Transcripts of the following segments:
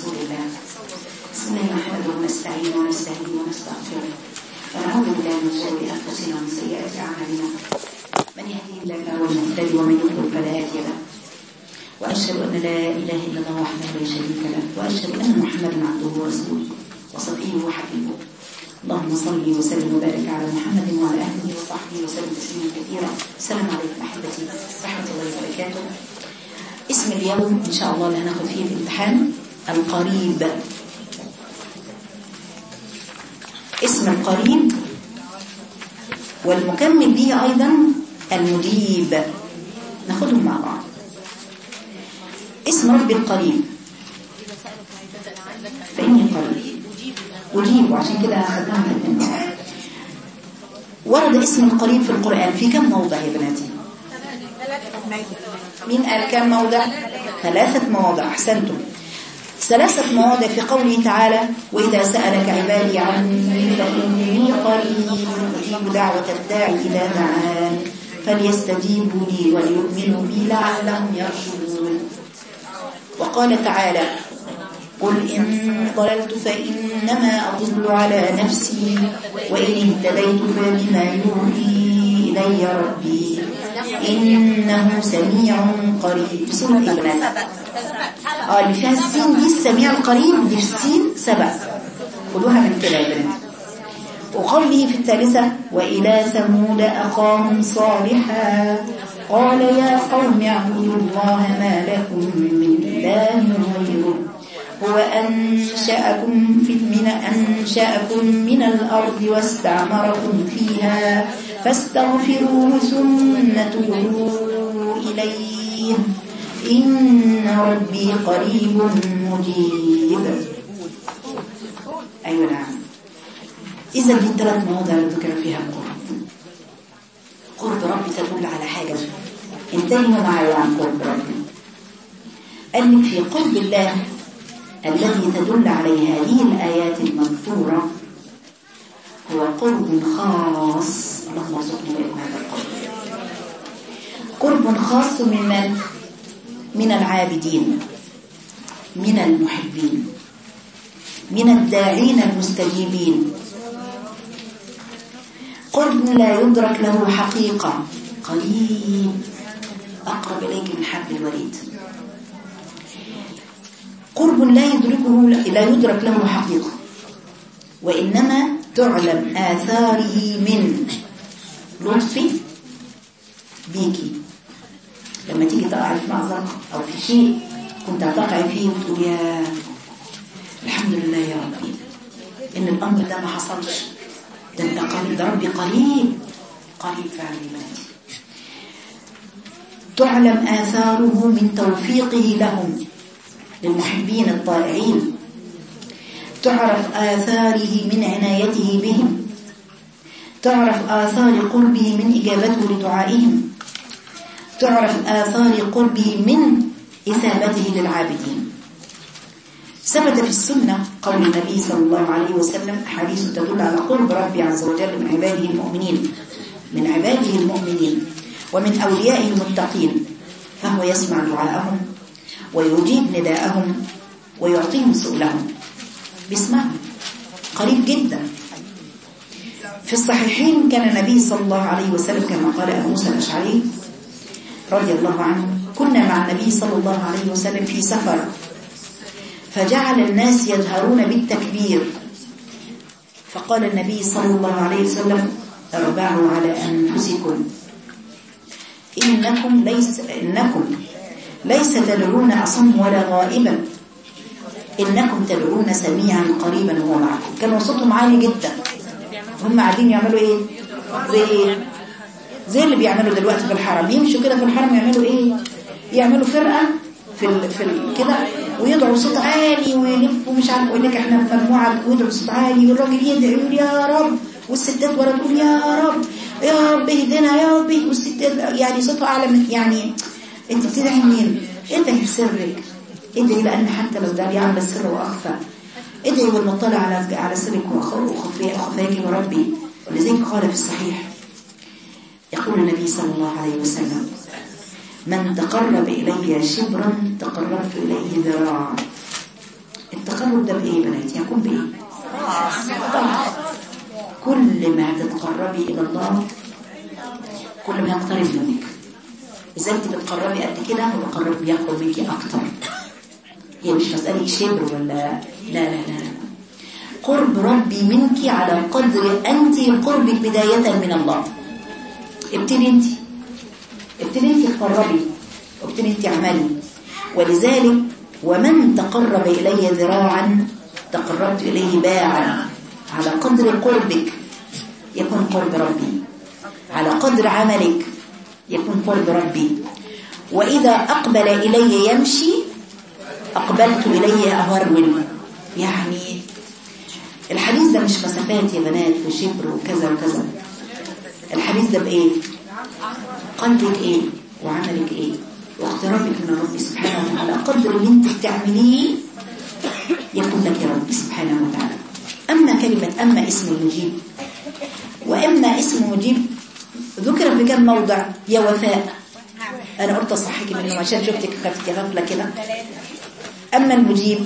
رسول الله. بسم الله نحمده ونستعين ونستهدي ونستغفره ونعوذ بالله من شرور انفسنا ومن سيئات اعمالنا. من يهديه الله فهو المهتدي ومن يضلل فلا هادي له. واشهد ان لا اله الا الله وحده لا شريك له واشهد ان محمدا عبده ورسوله وصفيه وحبيبه. اللهم صل وسلم وبارك على محمد وعلى اله وصحبه وسلم تسليما كثيرا. السلام عليكم احبتي ورحمه الله وبركاته. اسم اليوم ان شاء الله اللي هناخد فيه الامتحان القريب. اسم القريب والمكمل به ايضا المجيب، ناخدهم مع بعض. اسم رب القريب فإني قريب أجيب، وعشان كده أخذناهم الاثنين. ورد اسم القريب في القرآن في كم موضع يا بناتي؟ مين قال كم موضع؟ 3 مواضع. أحسنتم. 3 مواضع في قوله تعالى: وإذا سألك عبادي عني فإني قريب أجيب دعوة الداعي إذا دعان فليستجيبوا لي وليؤمنوا بي لعلهم يرشدون. وقال تعالى: قل إن ضللت فإنما أضل على نفسي وإن اهتديت فبما يوحي إلي ربي إنه سميع قريب. سورة البنات اللي فيها السين دي السميع القريب، دي السين 7، خدوها من كده يا بنات. وقوله في 3: وإلى ثمود أخاهم صالحا قال يا قوم اعبدوا الله ما لكم من إله غيره هو أنشأكم من الأرض واستعمركم فيها فاستغفروه ثم توبوا إليه إن ربي قريب مجيب. أيوة نعم. إذا دي 3 مواضع اللي ذكر فيها القرب. قرب ربي تدل على حاجة، انتبهوا معي عن قرب ربي. قال في قرب الله الذي تدل عليه هذه الآيات المذكورة هو قرب خاص. اللهم ارزقنا وإياكم هذا القرب. قرب خاص من العابدين، من المحبين، من الداعين المستجيبين. قرب لا يدرك له حقيقة، قريب أقرب إليك من حبل الوريد. قرب لا يدرك له حقيقة، وإنما تعلم آثاره من لطفي بيكي. لما تيجي تقع في مأزق أو في شيء كنت هتقع فيه وتقول يا الحمد لله يا ربي إن الأمر ده ما حصلش، ده أنت قريب، ده ربي قريب قريب فعلا يا بناتي. تعلم آثاره من توفيقه لهم للمحبين الطائعين، تعرف آثاره من عنايته بهم، تعرف آثار قربه من إجابته لدعائهم، تعرف آثار قربه من إثابته للعابدين. ثبت في السنة قول النبي صلى الله عليه وسلم حديث تدل على قرب ربي عز وجل من عباده المؤمنين، من عباده المؤمنين ومن أوليائه المتقين، فهو يسمع دعاءهم ويجيب نداءهم ويعطيهم سؤلهم، بيسمعهم قريب جدا. في الصحيحين كان النبي صلى الله عليه وسلم كما قال أبو موسى الأشعري رضي الله عنه: كنا مع النبي صلى الله عليه وسلم في سفر فجعل الناس يجهرون بالتكبير، فقال النبي صلى الله عليه وسلم: اربعوا على أنفسكم إنكم ليس تدعون أصم ولا غائبا، إنكم تدعون سميعا قريبا وهو معكم. كانوا صوتهم عالي جدا، هم قاعدين يعملوا إيه؟ زي اللي بيعملوا دلوقتي في الحرم، يمشوا كده في الحرم يعملوا إيه؟ يعملوا فرقة في كده ويدعوا صوت عالي ويلفوا مش عارف، يقول لك احنا في مجموعة ويدعوا صوت عالي والراجل يدعي يقول يا رب والستات ورا تقول يا رب يا رب اهدنا يا رب، والستات يعني صوتها أعلى من، يعني انت بتدعي مين؟ ادعي بسرك، ادعي لأن حتى لو دعي عمل السر وأخفى، ادعي والمطلع على سرك وخفاك وربي. ولذلك قال في الصحيح يقول النبي صلى الله عليه وسلم: من تقرب إلي شبرا تقربت إليه ذراعا. التقرب ده بإيه يا بناتي؟ يكون بإيه؟ طبعا كل ما تتقربي إلى الله كل ما يقترب منك. إذا أنت بتقربي قد كده هو بيقرب منك أكتر. هي مش مسألة شبر ولا لا لا لا لا. قرب ربي منك على قدر أنت قربك بداية من الله. ابتدي أنت تقربي وابتدي أنت عملي. ولذلك ومن تقرب إلي ذراعا تقربت إليه باعا. على قدر قربك يكون قرب ربي، على قدر عملك يكون قرب ربي. وإذا أقبل إلي يمشي أقبلت إليه أهرول. يعني الحديث ده مش مسافات يا بنات وشبر وكذا وكذا. الحديث ده بإيه؟ قلبك إيه وعملك إيه واقترابك من ربي سبحانه وتعالى. قدر اللي انت بتعمليه يكون لك يا ربي سبحانه وتعالى. أما اسم المجيب وإما اسم مجيب ذكر في كم موضع يا وفاء. أنا قلت أصحيك منه عشان شفتك خفتك غفلة كده. أما المجيب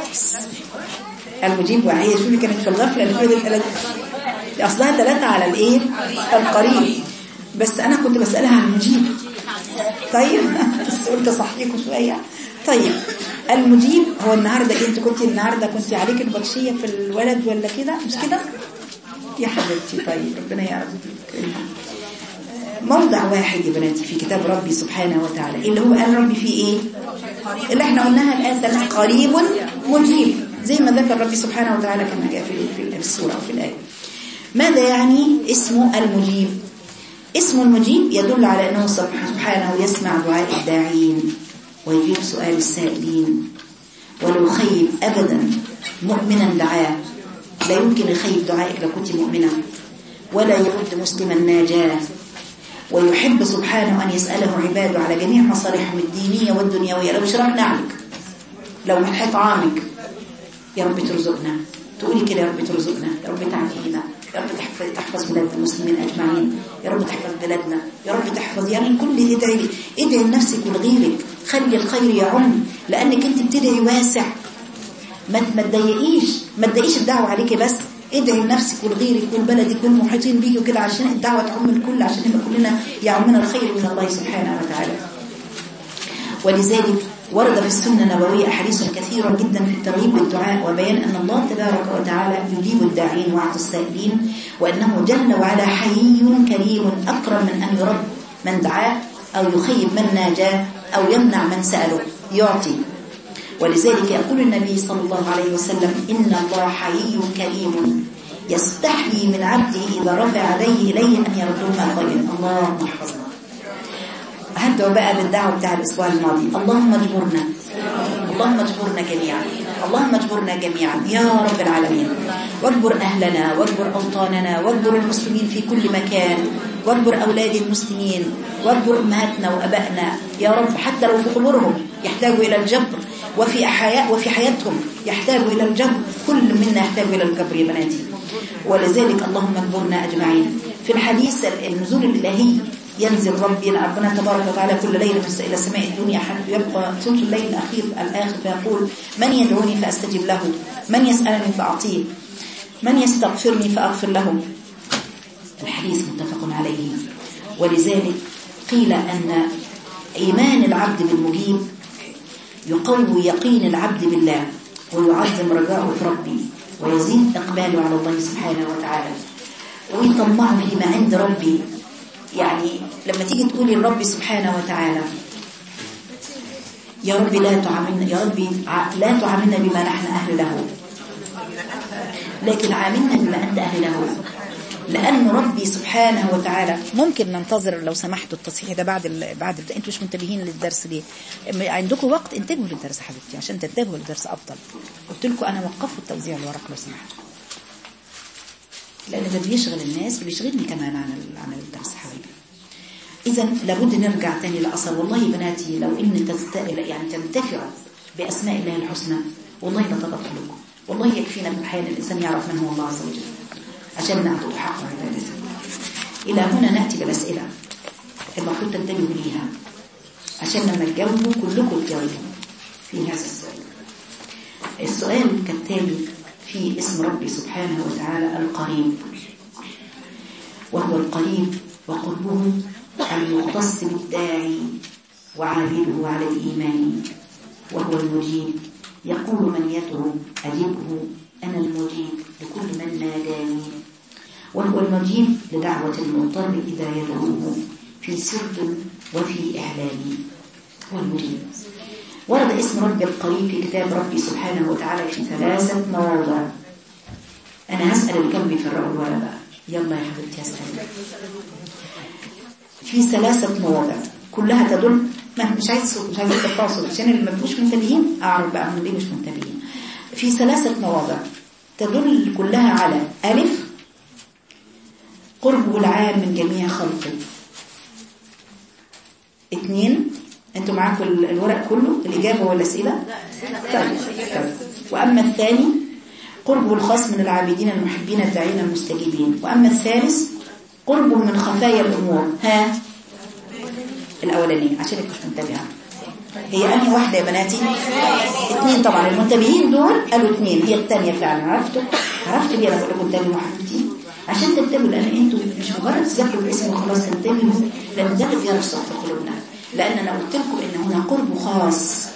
وهي شوفي كانت في الغفلة اللي أصلها 3 على الإيه القريب، بس أنا كنت بسألها عن المجيب. طيب بس قلت أصحيكم شوية. طيب المجيب هو النهاردة النهاردة كنت عليك البطشية في الولد ولا كده مش كده يا حبيبتي؟ طيب ربنا يعرف. موضع واحد يا بناتي في كتاب ربي سبحانه وتعالى اللي هو قال ربي فيه ايه اللي احنا قلناها الآن قريب مجيب زي ما ذكر ربي سبحانه وتعالى كما جاء في السورة وفي الآية. ماذا يعني اسمه المجيب؟ اسم المجيب يدل على أنه سبحانه يسمع دعاء الداعين ويجيب سؤال السائلين. ولو خيب أبدا مؤمنا دعاه لا يمكن يخيب دعائك لو كنت مؤمنا. ولا يرد مسلما ناجاه. ويحب سبحانه أن يسأله عباده على جميع مصالحهم الدينية والدنيوية. لو شرحنا عليك لو محي طعامك يا رب ترزقنا، تقولي كده يا رب ترزقنا، يا رب تعافينا، يا رب تحفظ بلاد المسلمين أجمعين، يا رب تحفظ بلادنا، يا رب تحفظ. يعني كل ادعي لنفسك ولغيرك. خلي الخير يعم لأنك انت بتدعي واسع. ما تضايقيش الدعوة عليك بس. ادعي لنفسك ولغيرك ولبلدك والمحيطين بيك وكده عشان الدعوة تعم الكل، عشان نبقى كلنا يعمنا الخير من الله سبحانه وتعالى. ولذلك ورد في السنة النبوية أحاديث كثيرة جدا في الترغيب بالدعاء وبيان أن الله تبارك وتعالى يجيب الداعين ويعطي السائلين، وأنه جل وعلا حيي كريم أكرم من أن يرد من دعاه أو يخيب من ناجاه أو يمنع من سأله يعطي. ولذلك يقول النبي صلى الله عليه وسلم إن الله حيي كريم يستحيي من عبده إذا رفع يديه إليه أن يردهما خيرا. اللهم احفظنا. هدعوا بقى بالدعوة بتاع الأسبوع الماضي. اللهم اجبرنا جميعا يا رب العالمين. واجبر أهلنا واجبر أوطاننا واجبر المسلمين في كل مكان واجبر أولاد المسلمين واجبر أمهاتنا وأبائنا يا رب، حتى لو في قبورهم يحتاجوا إلى الجبر وفي حياتهم يحتاجوا إلى الجبر. كل منا يحتاج إلى الجبر يا بناتي. ولذلك اللهم اجبرنا أجمعين. في الحديث النزول الإلهي ينزل ربنا تبارك وتعالى كل ليلة إلى سماء الدنيا حتى يبقى ثلث الليل الآخر فيقول من يدعوني فأستجب له، من يسألني فأعطيه، من يستغفرني فأغفر له. الحديث متفق عليه. ولذلك قيل أن إيمان العبد بالمجيب يقوي يقين العبد بالله ويعظم رجاءه في ربي ويزيد إقباله على الله سبحانه وتعالى ويطمعه فيما عند ربي. يعني لما تيجي تقولي لرب سبحانه وتعالى يا رب لا تعاملنا بما نحن أهل له، لكن عاملنا بما أنت أهل له. لأن ربي سبحانه وتعالى ممكن ننتظر لو سمحتوا التصحيح ده بعد انتوا مش منتبهين للدرس ليه؟ عندكم وقت انتبهوا للدرس حبيبتي عشان تنتبهوا للدرس أفضل. قلت لكم أنا وقفوا التوزيع الورق لو سمحتوا، لأن ده بيشغل الناس وبيشغلني كمان عن الدرس حبيبي. إذا لابد نرجع تاني لأصل. والله بناتي لو إن تنتفعوا بأسماء الله الحسنى والله لطلبت لكم. والله يكفينا من حياة الإنسان يعرف من هو الله عز وجل عشان نعطيه حق عبادته. إلى هنا نأتي بالأسئلة المفروض تنتبهوا ليها عشان لما تجاوبوا كلكم تجاوبوا في هذا السؤال. السؤال كالتالي في اسم ربي سبحانه وتعالى القريب، وهو القريب وقربه المختص بالداعي وعابده على الإيمان، وهو المجيب يقول من يدعو أجبه أنا المجيب لكل من ناداني، وهو المجيب لدعوة المضطر إذا يدعوه في سر وفي إعلان. هو المجيب. ورد اسم ربي القريب في كتاب ربي سبحانه وتعالى في 3 مواضع. أنا هسأل الكم في الرأي ولا بقى؟ يلا يا حبيبتي هسأل. في 3 مواضع كلها تدل، مش عايز صوت، مش عايز تفاصل عشان اللي ما بقوش منتبهين أعرف بقى هم ليه مش منتبهين. في 3 مواضع تدل كلها على ألف قربه العام من جميع خلقه. 2 انتوا معاكم الورق كله الإجابة والأسئلة؟ طيب. وأما الثاني قربه الخاص من العابدين المحبين الداعين المستجيبين. وأما الثالث قربه من خفايا الأمور. ها الأولانية عشان مش منتبهة، هي أنهي واحدة يا بناتي؟ 2 طبعا. المنتبهين دول قالوا 2، هي الثانية فعلا. عرفتوا ليه أنا بقول لكم انتبهوا حبيبتي؟ عشان تنتبهوا، لأن انتوا مش مجرد تذاكروا الاسم وخلاص تنتبهوا، لأن ده اللي بيرسخ في قلوبنا. لأن أنا قلت لكم إن هنا قرب خاص،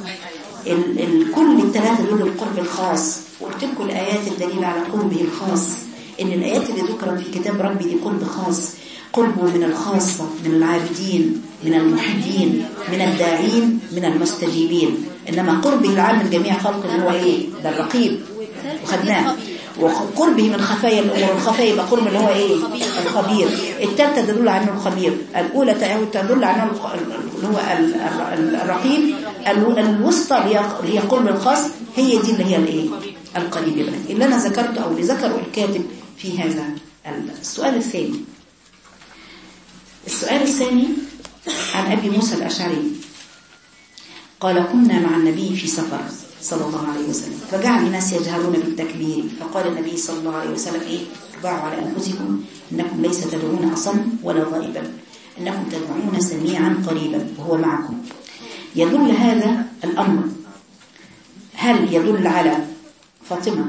كل ال3 دول القرب الخاص، وقلت لكم الآيات الدليلة على قربه الخاص، إن الآيات اللي ذكرت في كتاب ربي دي قرب خاص، قربه من الخاصة، من العابدين، من المحبين، من الداعين، من المستجيبين. إنما قربه العام من جميع خلقه هو إيه؟ ده الرقيب وخدناه. وقربه من خفايا الأمور، الخفايا يبقى قرب اللي هو إيه؟ الخبير. الثالثة تدل عنه الخبير، الأولى تدل عنه اللي هو الرقيب، الوسطى اللي هي قرب الخاص، هي دي اللي هي الإيه؟ القريب. اللي أنا ذكرته أو اللي ذكره الكاتب في هذا السؤال الثاني. السؤال الثاني عن أبي موسى الأشعري قال كنا مع النبي في سفر صلى الله عليه وسلم، فجعل الناس يجهرون بالتكبير، فقال النبي صلى الله عليه وسلم إيه؟ اربعوا على أنفسكم إنكم ليس تدعون أصم ولا غائبا، إنكم تدعون سميعا قريبا وهو معكم. يدل هذا الأمر، هل يدل على فاطمة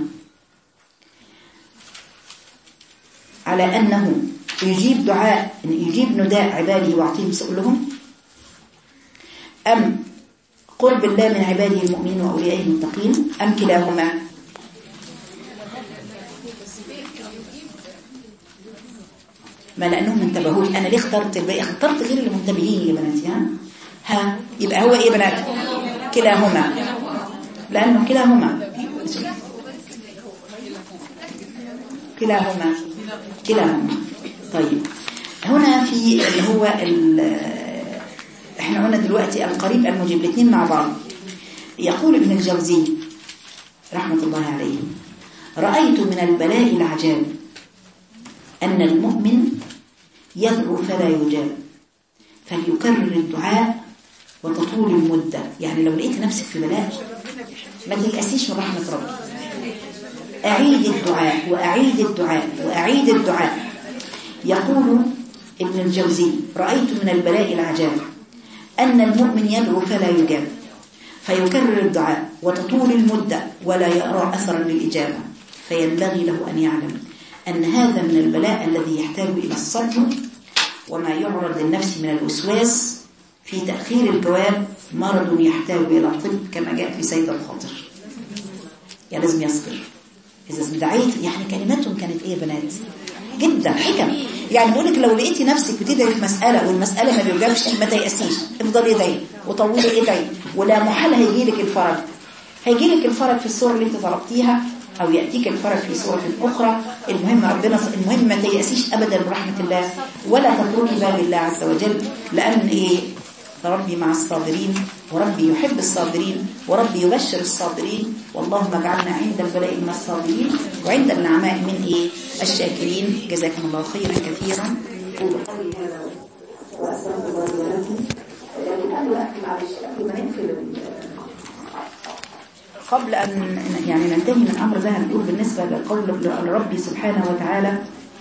على أنه يجيب دعاء، يجيب نداء عباده ويعطيهم سؤلهم، أم قرب الله من عباده المؤمنين وأوليائه المتقين، أم كلاهما؟ ما لأنهم انتبهوا. أنا ليه اخترت الباقي؟ اخترت غير المنتبهين يا بناتي. ها يبقى هو إيه بنات؟ كلاهما، لأنه كلاهما طيب. هنا في اللي هو احنا قلنا دلوقتي القريب المجيب، الاثنين مع بعض. يقول ابن الجوزي رحمة الله عليه: رأيت من البلاء العجاب أن المؤمن يدعو فلا يجاب، فليكرر الدعاء وتطول المدة. يعني لو لقيت نفسك في بلاء ما تيأسيش من رحمة ربك، أعيد الدعاء وأعيد الدعاء وأعيد الدعاء. يقول ابن الجوزي: رأيت من البلاء العجاب أن المؤمن يدعو فلا يجاب، فيكرر الدعاء وتطول المدة ولا يرى أثرا للإجابة، فينبغي له أن يعلم أن هذا من البلاء الذي يحتاج إلى الصبر، وما يعرض للنفس من الوسواس في تأخير الجواب مرض يحتاج إلى طب، كما جاء في سيد الخاطر. يعني لازم يصبر. إذا دعيت، يعني كلماتهم كانت إيه بنات؟ جدا حكم. يعني بقولك لو لقيتي نفسك بتدعي في مسألة والمسألة ما بيوجبش، ما تيأسيش، افضلي ادعي وطولي ادعي، ولا محال هيجيلك الفرج. هيجيلك الفرج في الصورة اللي انت طلبتيها، أو يأتيك الفرج في صورة أخرى. المهم ربنا، المهم ما تيأسيش أبدا برحمة الله، ولا تتركي باب الله عز وجل، لأن إيه؟ ربي مع الصابرين، وربي يحب الصابرين، وربي يبشر الصابرين. اللهم اجعلنا عند البلاء من الصابرين، وعند النعماء من إيه؟ الشاكرين. جزاكم الله خيرا كثيرا. قولي هذا وأستغفر الله لكم. لكن قبل ما نقفل، قبل أن يعني ننتهي من أمر ده، هنقول بالنسبة لقول ربي سبحانه وتعالى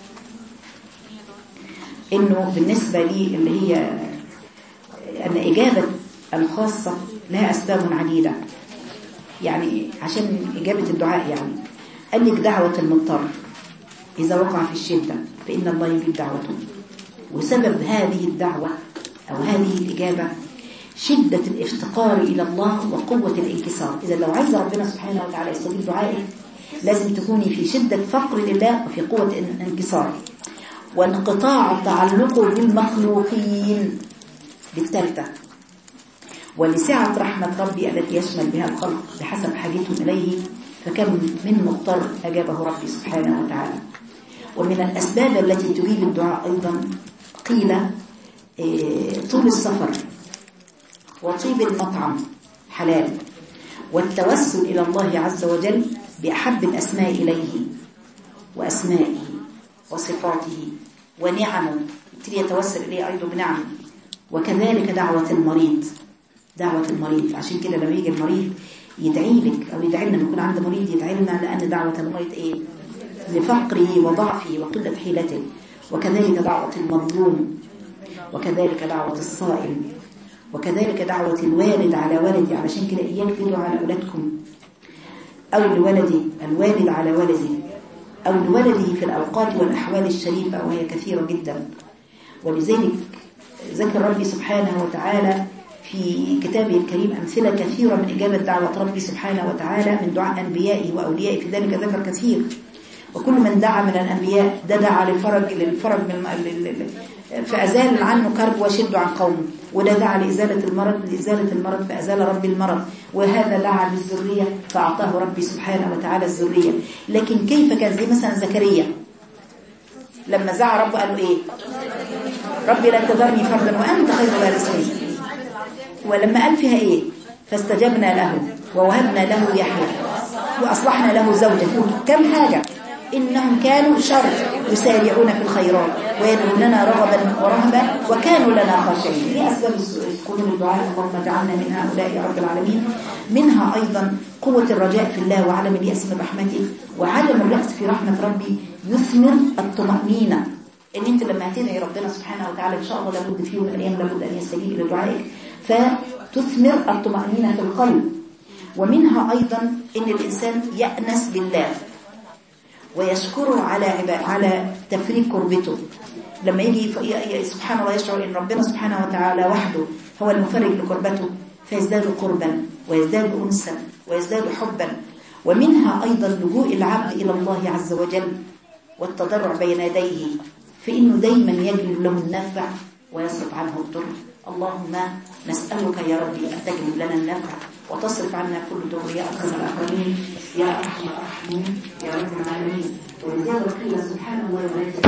إنه بالنسبة لي اللي هي أن إجابة الخاصة لها أسباب عديدة. يعني عشان إجابة الدعاء يعني قال لك دعوة المضطر إذا وقع في الشدة فإن الله يجيب دعوته. وسبب هذه الدعوة أو هذه الإجابة شدة الافتقار إلى الله وقوة الانكسار. إذا لو عايز ربنا سبحانه وتعالى يستجيب دعائك لازم تكوني في شدة فقر لله وفي قوة انكسار وانقطاع تعلقه بالمخلوقين. بالثالثة ولسعة رحمة ربي التي يشمل بها الخلق بحسب حاجتهم إليه فكم من مضطر أجابه ربي سبحانه وتعالى. ومن الأسباب التي تجيب الدعاء أيضا قيل طول السفر وطيب المطعم حلال والتوسل إلى الله عز وجل بأحب الأسماء إليه وأسمائه وصفاته ونعمه يتوسل إليه أيضا بنعمه. وكذلك دعوة المريض عشان كده لما يجي المريض يدعي لك أو يدعي لنا نكون عند مريض يدعي لنا لأن دعوة المريض لفقره وضعفه وقلة حيلته. وكذلك دعوة المظلوم وكذلك دعوة الصائم وكذلك دعوة الوالد على ولده. علشان كده إياك تدعوا على أولادكم أو الوالد على ولده أو لولده في الأوقات والأحوال الشريفة وهي كثيرة جدا. ولذلك ذكر ربي سبحانه وتعالى في كتابه الكريم أمثلة كثيرة من إجابة دعوة ربي سبحانه وتعالى من دعاء أنبيائه وأوليائه. في ذلك ذكر كثير. وكل من دعا من الأنبياء دعا للفرج فأزال عنه كرب وشد عن قومه. وده دعا لإزالة المرض فأزال ربي المرض. وهذا دعا بالذرية فأعطاه ربي سبحانه وتعالى الذرية. لكن كيف كان زي مثلا زكريا لما زعى ربه قالوا إيه؟ ربي لا تذرني فردا وأنت خير الوارثين. ولما قال فيها إيه؟ فاستجبنا له ووهبنا له يحيى وأصلحنا له زوجه. كم حاجة إنهم كانوا شر يسارعون في الخيرات ويدعوننا رغبا ورهبا وكانوا لنا خاشعين. هي أسباب قبول الدعاء اللهم اجعلنا من هؤلاء يا رب العالمين. منها أيضا قوة الرجاء في الله وعدم اليأس من رحمته وعدم اليأس في رحمة ربي يثمر الطمأنينة. إن أنت لما هتدعي ربنا سبحانه وتعالى إن شاء الله لابد في يوم من الأيام لابد أن يستجيب إلى دعائك فتثمر الطمأنينة في القلب. ومنها أيضا إن الإنسان يأنس بالله ويشكره على تفريج كربته. لما يجي سبحان الله يشعر إن ربنا سبحانه وتعالى وحده هو المفرج لكربته فيزداد قربا ويزداد أنسا ويزداد حبا. ومنها أيضا لجوء العبد إلى الله عز وجل والتضرع بين يديه فإنه دايما يجلب له النفع ويصرف عنه الضر. اللهم نسألك يا ربي أن تجلب لنا النفع وتصرف عنا كل ضر يا أكرم الأكرمين يا أرحم الراحمين يا رب العالمين. ولذلك قيل سبحان الله وبحمده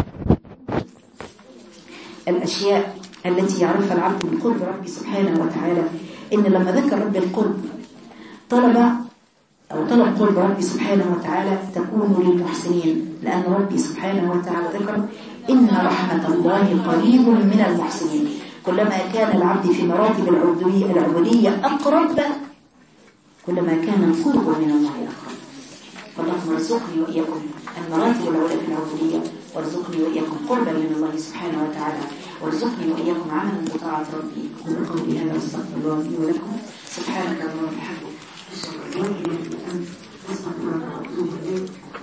الأشياء التي يعرفها العبد من قرب ربي سبحانه وتعالى. إن لما ذكر ربي القرب طلب قرب ربي سبحانه وتعالى تكون للمحسنين لأن ربي سبحانه وتعالى ذكر إن رحمة الله قريب من المحسنين. كلما كان العبد في مراتب العبودية أقرب كلما كان القرب من الله أقرب. فاللهم ارزقني وإياكم المراتب العلى في العبودية وارزقني وإياكم قربا من الله سبحانه وتعالى وارزقني وإياكم عملا بطاعة ربي. أقول قولي هذا واستغفر الله لي ولكم. سبحانك اللهم وبحمدك أشهد أن لا إله إلا أنت أستغفرك وأتوب إليك.